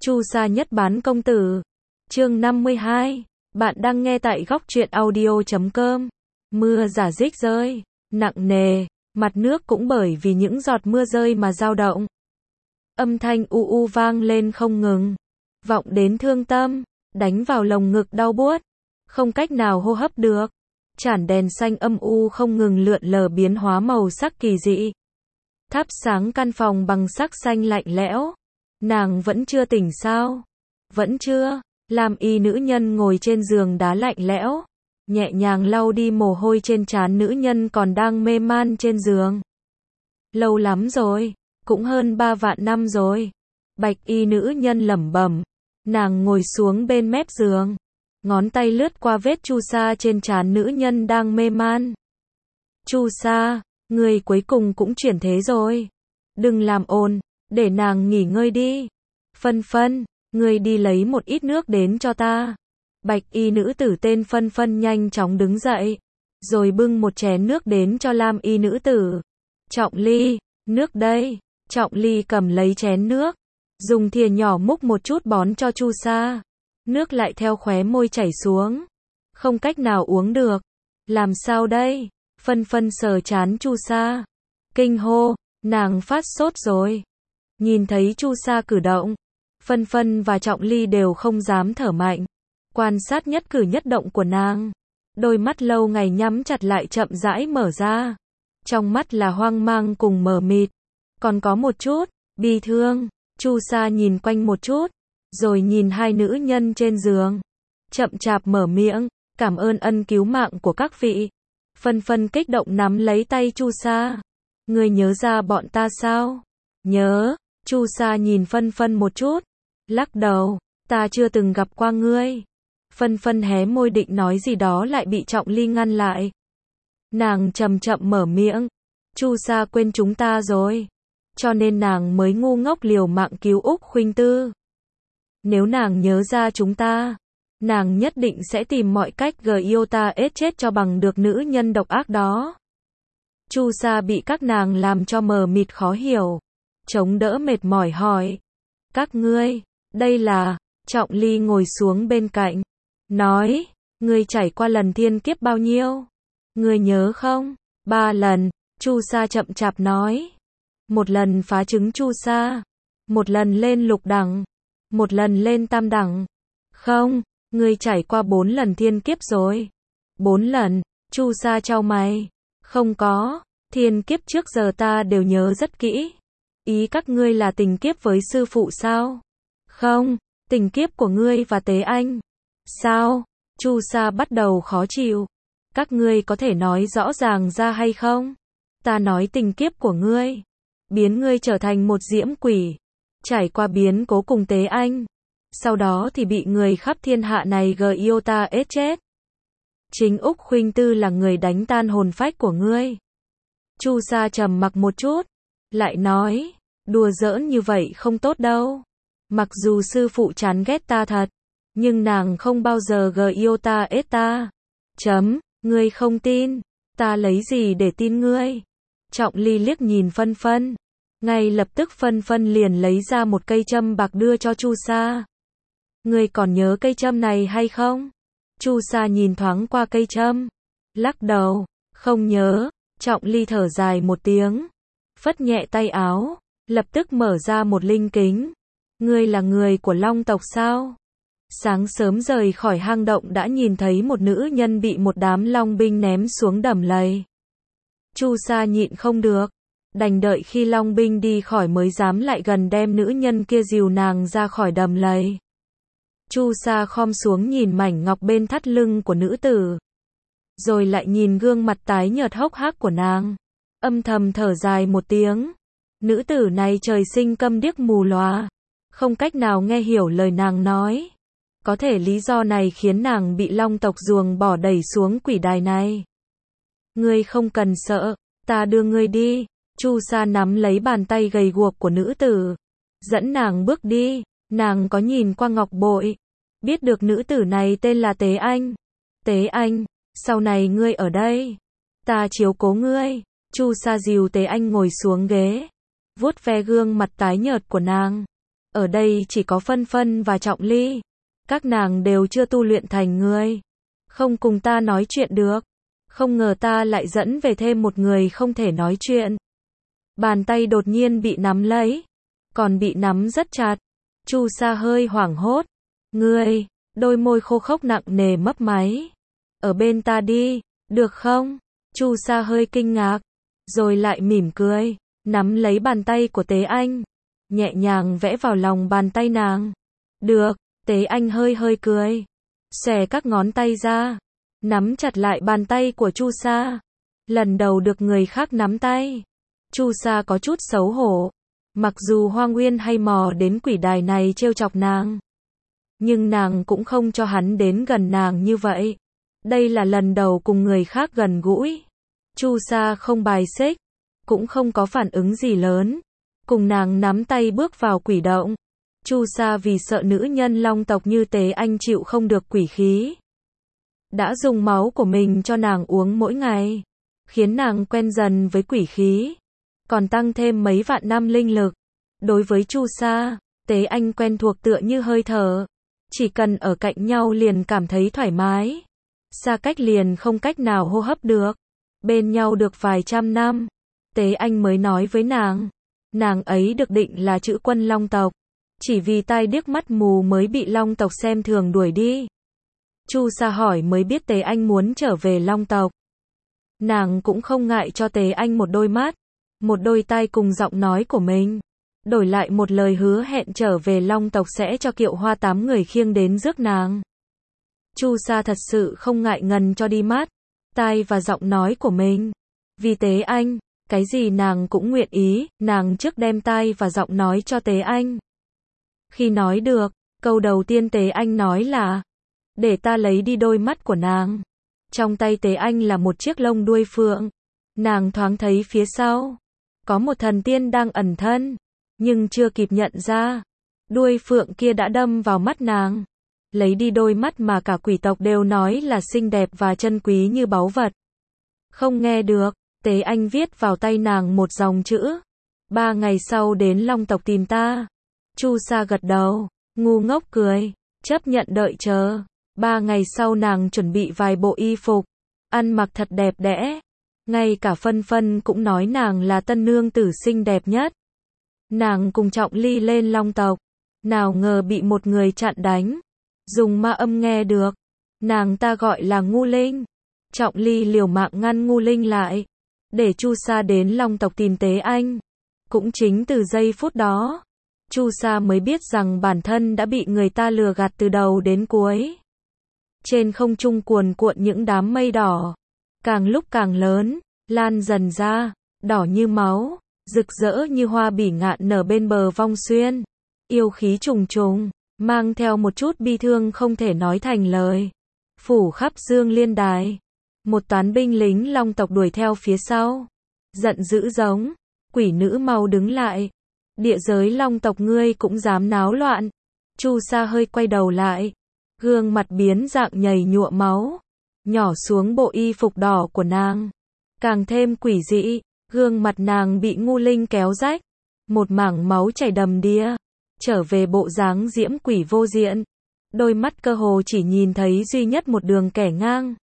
Chu Sa nhất bán công tử. Chương 52. Bạn đang nghe tại góc truyện audio.com. Mưa rả rích rơi, nặng nề, mặt nước cũng bởi vì những giọt mưa rơi mà dao động. Âm thanh u u vang lên không ngừng, vọng đến thương tâm, đánh vào lồng ngực đau buốt, không cách nào hô hấp được. Chản đèn xanh âm u không ngừng lượn lờ biến hóa màu sắc kỳ dị, thắp sáng căn phòng bằng sắc xanh lạnh lẽo. Nàng vẫn chưa tỉnh sao? Vẫn chưa. Lam y nữ nhân ngồi trên giường đá lạnh lẽo, nhẹ nhàng lau đi mồ hôi trên trán nữ nhân còn đang mê man trên giường. Lâu lắm rồi, cũng hơn 3 vạn năm rồi. Bạch y nữ nhân lẩm bẩm. Nàng ngồi xuống bên mép giường, ngón tay lướt qua vết chu sa trên trán nữ nhân đang mê man. Chu Sa, người cuối cùng cũng chuyển thế rồi. Đừng làm ồn, để nàng nghỉ ngơi đi. Phân Phân, ngươi đi lấy một ít nước đến cho ta. Bạch y nữ tử tên Phân Phân nhanh chóng đứng dậy, rồi bưng một chén nước đến cho Lam y nữ tử. Trọng Ly, nước đây. Trọng Ly cầm lấy chén nước, dùng thìa nhỏ múc một chút bón cho Chu Sa. Nước lại theo khóe môi chảy xuống, không cách nào uống được. Làm sao đây? Phân Phân sờ trán Chu Sa, kinh hô, nàng phát sốt rồi. Nhìn thấy Chu Sa cử động, Phân Phân và Trọng Ly đều không dám thở mạnh, quan sát nhất cử nhất động của nàng. Đôi mắt lâu ngày nhắm chặt lại chậm rãi mở ra, trong mắt là hoang mang cùng mờ mịt, còn có một chút bi thương. Chu Sa nhìn quanh một chút, rồi nhìn hai nữ nhân trên giường, chậm chạp mở miệng, cảm ơn ân cứu mạng của các vị. Phân Phân kích động nắm lấy tay Chu Sa. Ngươi nhớ ra bọn ta sao? Nhớ. Chu Sa nhìn Phân Phân một chút, lắc đầu, ta chưa từng gặp qua ngươi. Phân Phân hé môi định nói gì đó lại bị Trọng Ly ngăn lại. Nàng chậm chậm mở miệng, Chu Sa quên chúng ta rồi, cho nên nàng mới ngu ngốc liều mạng cứu Úc Khuynh Tư. Nếu nàng nhớ ra chúng ta, nàng nhất định sẽ tìm mọi cách yêu ta ết chết cho bằng được nữ nhân độc ác đó. Chu Sa bị các nàng làm cho mờ mịt khó hiểu, chống đỡ mệt mỏi hỏi, các ngươi, đây là... Trọng Ly ngồi xuống bên cạnh, nói, ngươi trải qua lần thiên kiếp bao nhiêu? Ngươi nhớ không? 3 lần, Chu Sa chậm chạp nói. Một lần phá trứng Chu Sa, một lần lên lục đẳng, một lần lên tam đẳng. Không, ngươi trải qua 4 lần thiên kiếp rồi. 4 lần, Chu Sa chau mày. Không có, thiên kiếp trước giờ ta đều nhớ rất kỹ. Ý các ngươi là tình kiếp với sư phụ sao? Không, tình kiếp của ngươi và Tế Anh. Sao? Chu Sa bắt đầu khó chịu. Các ngươi có thể nói rõ ràng ra hay không? Ta nói tình kiếp của ngươi, biến ngươi trở thành một diễm quỷ, trải qua biến cố cùng Tế Anh, sau đó thì bị người khắp thiên hạ này yêu ta ết chết. Chính Úc Khuynh Tư là người đánh tan hồn phách của ngươi. Chu Sa trầm mặc một chút, lại nói, đùa giỡn như vậy không tốt đâu. Mặc dù sư phụ chán ghét ta thật, nhưng nàng không bao giờ yêu ta ết ta. Ngươi không tin, ta lấy gì để tin ngươi? Trọng Ly liếc nhìn Phân Phân, ngay lập tức Phân Phân liền lấy ra một cây châm bạc đưa cho Chu Sa. Ngươi còn nhớ cây châm này hay không? Chu Sa nhìn thoáng qua cây châm, lắc đầu, không nhớ. Trọng Ly thở dài một tiếng, phất nhẹ tay áo, lập tức mở ra một linh kính. Ngươi là người của Long tộc sao? Sáng sớm rời khỏi hang động đã nhìn thấy một nữ nhân bị một đám long binh ném xuống đầm lầy. Chu Sa nhịn không được, đành đợi khi long binh đi khỏi mới dám lại gần đem nữ nhân kia dìu nàng ra khỏi đầm lầy. Chu Sa khom xuống nhìn mảnh ngọc bên thắt lưng của nữ tử, rồi lại nhìn gương mặt tái nhợt hốc hác của nàng, âm thầm thở dài một tiếng. Nữ tử này trời sinh câm điếc mù lòa, không cách nào nghe hiểu lời nàng nói. Có thể lý do này khiến nàng bị Long tộc ruồng bỏ đẩy xuống quỷ đài này. Ngươi không cần sợ, ta đưa ngươi đi. Chu Sa nắm lấy bàn tay gầy guộc của nữ tử, dẫn nàng bước đi. Nàng có nhìn qua ngọc bội, biết được nữ tử này tên là Tế Anh. Tế Anh, sau này ngươi ở đây, ta chiếu cố ngươi. Chu Sa dìu Tế Anh ngồi xuống ghế, vuốt ve gương mặt tái nhợt của nàng. Ở đây chỉ có Phân Phân và Trọng Ly. Các nàng đều chưa tu luyện thành người. Không cùng ta nói chuyện được. Không ngờ ta lại dẫn về thêm một người không thể nói chuyện. Bàn tay đột nhiên bị nắm lấy. Còn bị nắm rất chặt. Chu Sa hơi hoảng hốt. Ngươi, đôi môi khô khốc nặng nề mấp máy. Ở bên ta đi, được không? Chu Sa hơi kinh ngạc. Rồi lại mỉm cười. Nắm lấy bàn tay của Tế Anh. Nhẹ nhàng vẽ vào lòng bàn tay nàng. Được, Tế Anh hơi hơi cười. Xòe các ngón tay ra. Nắm chặt lại bàn tay của Chu Sa. Lần đầu được người khác nắm tay. Chu Sa có chút xấu hổ. Mặc dù Hoang Uyên hay mò đến quỷ đài này trêu chọc nàng. Nhưng nàng cũng không cho hắn đến gần nàng như vậy. Đây là lần đầu cùng người khác gần gũi. Chu Sa không bài xích. Cũng không có phản ứng gì lớn. Cùng nàng nắm tay bước vào quỷ động. Chu Sa vì sợ nữ nhân long tộc như Tế Anh chịu không được quỷ khí. Đã dùng máu của mình cho nàng uống mỗi ngày. Khiến nàng quen dần với quỷ khí. Còn tăng thêm mấy vạn năm linh lực. Đối với Chu Sa, Tế Anh quen thuộc tựa như hơi thở. Chỉ cần ở cạnh nhau liền cảm thấy thoải mái. Xa cách liền không cách nào hô hấp được. Bên nhau được vài trăm năm. Tế Anh mới nói với nàng. Nàng ấy được định là chữ quân long tộc. Chỉ vì tai điếc mắt mù mới bị long tộc xem thường đuổi đi. Chu Sa hỏi mới biết Tế Anh muốn trở về long tộc. Nàng cũng không ngại cho Tế Anh một đôi mắt. Một đôi tai cùng giọng nói của mình. Đổi lại một lời hứa hẹn trở về long tộc sẽ cho Kiệu Hoa 8 người khiêng đến rước nàng. Chu Sa thật sự không ngại ngần cho đi mắt, tai và giọng nói của mình. Vì Tế Anh, cái gì nàng cũng nguyện ý, nàng trước đem tai và giọng nói cho Tế Anh. Khi nói được, câu đầu tiên Tế Anh nói là, để ta lấy đi đôi mắt của nàng. Trong tay Tế Anh là một chiếc lông đuôi phượng. Nàng thoáng thấy phía sau, có một thần tiên đang ẩn thân, nhưng chưa kịp nhận ra. Đuôi phượng kia đã đâm vào mắt nàng. Lấy đi đôi mắt mà cả quỷ tộc đều nói là xinh đẹp và chân quý như báu vật. Không nghe được, Tế Anh viết vào tay nàng một dòng chữ. 3 ngày sau đến long tộc tìm ta. Chu Sa gật đầu, ngu ngốc cười, chấp nhận đợi chờ. 3 ngày sau nàng chuẩn bị vài bộ y phục, ăn mặc thật đẹp đẽ. Ngay cả Phân Phân cũng nói nàng là tân nương tử xinh đẹp nhất. Nàng cùng Trọng Ly lên long tộc. Nào ngờ bị một người chặn đánh. Dùng ma âm nghe được. Nàng ta gọi là Ngu Linh. Trọng Ly liều mạng ngăn Ngu Linh lại. Để Chu Sa đến long tộc tìm Tế Anh. Cũng chính từ giây phút đó, Chu Sa mới biết rằng bản thân đã bị người ta lừa gạt từ đầu đến cuối. Trên không trung cuồn cuộn những đám mây đỏ. Càng lúc càng lớn, lan dần ra, đỏ như máu, rực rỡ như hoa bỉ ngạn nở bên bờ Vong Xuyên. Yêu khí trùng trùng, mang theo một chút bi thương không thể nói thành lời. Phủ khắp Dương Liên Đài. Một toán binh lính long tộc đuổi theo phía sau. Giận dữ giống, quỷ nữ mau đứng lại. Địa giới long tộc ngươi cũng dám náo loạn. Chu Sa hơi quay đầu lại. Gương mặt biến dạng nhầy nhụa máu. Nhỏ xuống bộ y phục đỏ của nàng. Càng thêm quỷ dị, gương mặt nàng bị Ngu Linh kéo rách. Một mảng máu chảy đầm đìa. Trở về bộ dáng diễm quỷ vô diện. Đôi mắt cơ hồ chỉ nhìn thấy duy nhất một đường kẻ ngang.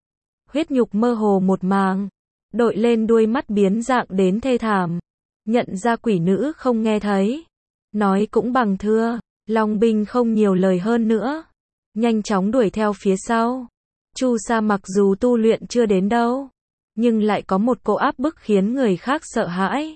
Huyết nhục mơ hồ một màng. Đội lên đuôi mắt biến dạng đến thê thảm. Nhận ra quỷ nữ không nghe thấy. Nói cũng bằng thưa. Long binh không nhiều lời hơn nữa. Nhanh chóng đuổi theo phía sau. Chu Sa mặc dù tu luyện chưa đến đâu, nhưng lại có một cỗ áp bức khiến người khác sợ hãi.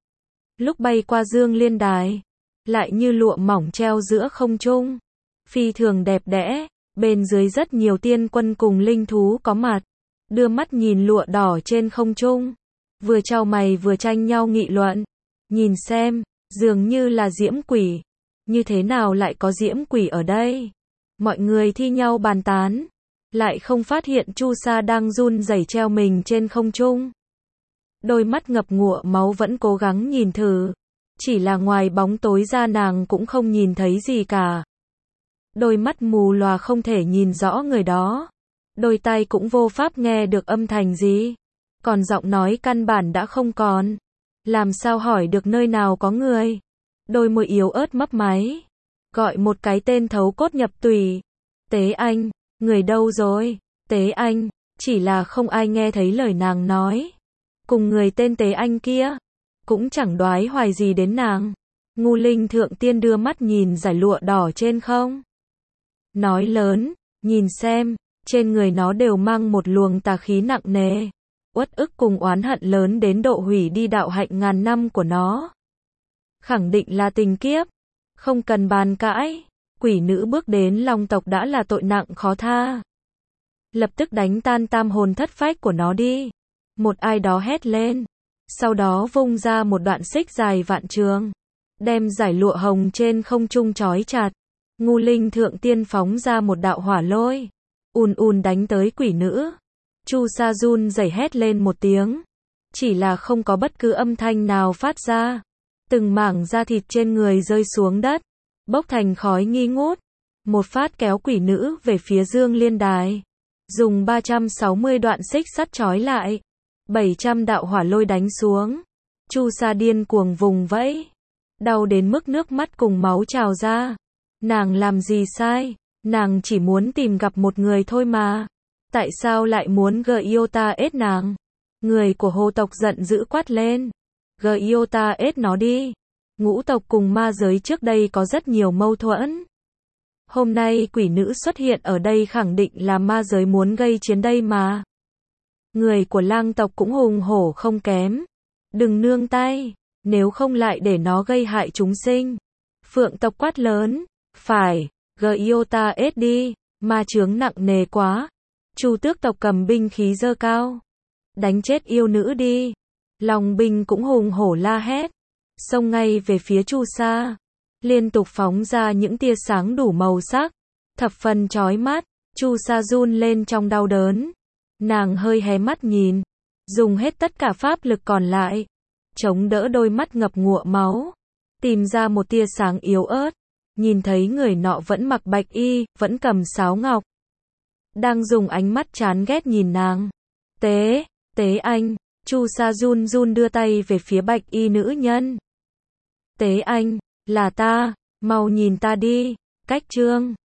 Lúc bay qua Dương Liên Đài, lại như lụa mỏng treo giữa không trung. Phi thường đẹp đẽ, bên dưới rất nhiều tiên quân cùng linh thú có mặt. Đưa mắt nhìn lụa đỏ trên không trung. Vừa chau mày vừa tranh nhau nghị luận. Nhìn xem, dường như là diễm quỷ. Như thế nào lại có diễm quỷ ở đây? Mọi người thi nhau bàn tán. Lại không phát hiện Chu Sa đang run rẩy treo mình trên không trung. Đôi mắt ngập ngụa máu vẫn cố gắng nhìn thử. Chỉ là ngoài bóng tối ra nàng cũng không nhìn thấy gì cả. Đôi mắt mù lòa không thể nhìn rõ người đó. Đôi tai cũng vô pháp nghe được âm thanh gì. Còn giọng nói căn bản đã không còn. Làm sao hỏi được nơi nào có người. đôi môi yếu ớt mấp máy, gọi một cái tên thấu cốt nhập tủy. Tế Anh, người đâu rồi? Tế Anh, chỉ là không ai nghe thấy lời nàng nói. Cùng người tên Tế Anh kia, cũng chẳng đoái hoài gì đến nàng. Ngu Linh Thượng Tiên đưa mắt nhìn dải lụa đỏ trên không. Nói lớn, nhìn xem, trên người nó đều mang một luồng tà khí nặng nề. Uất ức cùng oán hận lớn đến độ hủy đi đạo hạnh ngàn năm của nó. Khẳng định là tình kiếp, không cần bàn cãi. Quỷ nữ bước đến Long tộc đã là tội nặng khó tha. Lập tức đánh tan tam hồn thất phách của nó đi. Một ai đó hét lên. Sau đó vung ra một đoạn xích dài vạn trường, đem dải lụa hồng trên không trung trói chặt. Ngu Linh Thượng Tiên phóng ra một đạo hỏa lôi, ùn đánh tới quỷ nữ. Chu Sa run rẩy hét lên một tiếng, chỉ là không có bất cứ âm thanh nào phát ra. Từng mảng da thịt trên người rơi xuống đất, bốc thành khói nghi ngút. Một phát kéo quỷ nữ về phía Dương Liên Đài, dùng 360 đoạn xích sắt trói lại. 700 đạo hỏa lôi đánh xuống. Chu Sa điên cuồng vùng vẫy, đau đến mức nước mắt cùng máu trào ra. Nàng làm gì sai? Nàng chỉ muốn tìm gặp một người thôi mà. Tại sao lại muốn Giota ết nàng? Người của Hồ tộc giận dữ quát lên. Giota ết nó đi. Ngũ tộc cùng ma giới trước đây có rất nhiều mâu thuẫn. Hôm nay quỷ nữ xuất hiện ở đây khẳng định là ma giới muốn gây chiến đây mà. Người của Lang tộc cũng hùng hổ không kém. Đừng nương tay, nếu không lại để nó gây hại chúng sinh. Phượng tộc quát lớn. Phải, Giota ết đi, ma chướng nặng nề quá. Chu Tước tộc cầm binh khí giơ cao. Đánh chết yêu nữ đi. Long binh cũng hùng hổ la hét. Xông ngay về phía Chu Sa. Liên tục phóng ra những tia sáng đủ màu sắc. Thập phần chói mắt. Chu Sa run lên trong đau đớn. Nàng hơi hé mắt nhìn. Dùng hết tất cả pháp lực còn lại. Chống đỡ đôi mắt ngập ngụa máu. Tìm ra một tia sáng yếu ớt. Nhìn thấy người nọ vẫn mặc bạch y, vẫn cầm sáo ngọc. Đang dùng ánh mắt chán ghét nhìn nàng. Tế Anh. Chu Sa run run đưa tay về phía bạch y nữ nhân. Tế Anh, là ta, mau nhìn ta đi. Cách chương